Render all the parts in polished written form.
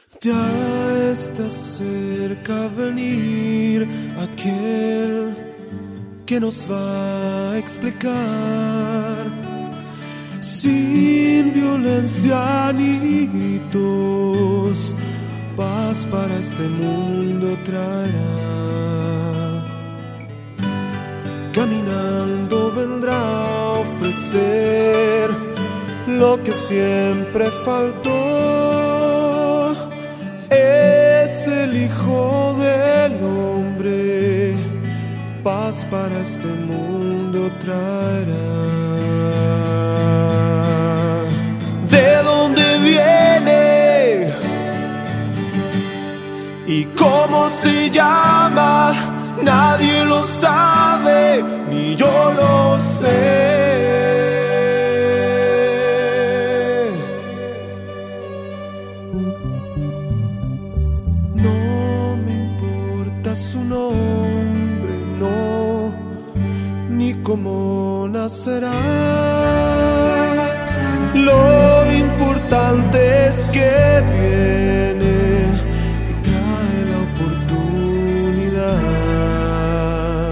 Ya está cerca venir aquel que nos va a explicar, sin violencia ni gritos, paz para este mundo traerá. Caminando vendrá a ofrecer lo que siempre faltó. Es el Hijo del Hombre, paz para este mundo traerá. ¿De dónde viene? ¿Y cómo se llama? Nadie lo sabe, ni yo lo sé. No me importa su nombre, no, ni cómo nacerá. Lo importante es que viene y trae la oportunidad.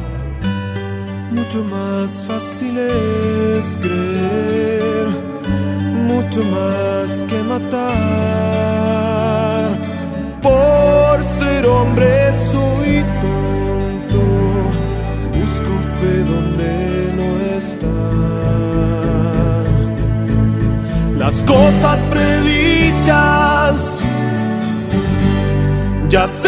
Mucho más fácil es creer, mucho más que matar. Por ser hombre soy tonto, busco fe donde no está. Las cosas predichas ya